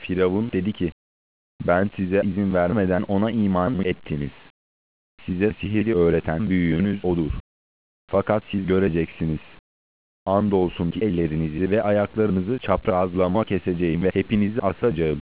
Firavun dedi ki, ben size izin vermeden ona iman mı ettiniz? Size sihiri öğreten büyüğünüz odur. Fakat siz göreceksiniz. Andolsun ki ellerinizi ve ayaklarınızı çaprazlama keseceğim ve hepinizi asacağım.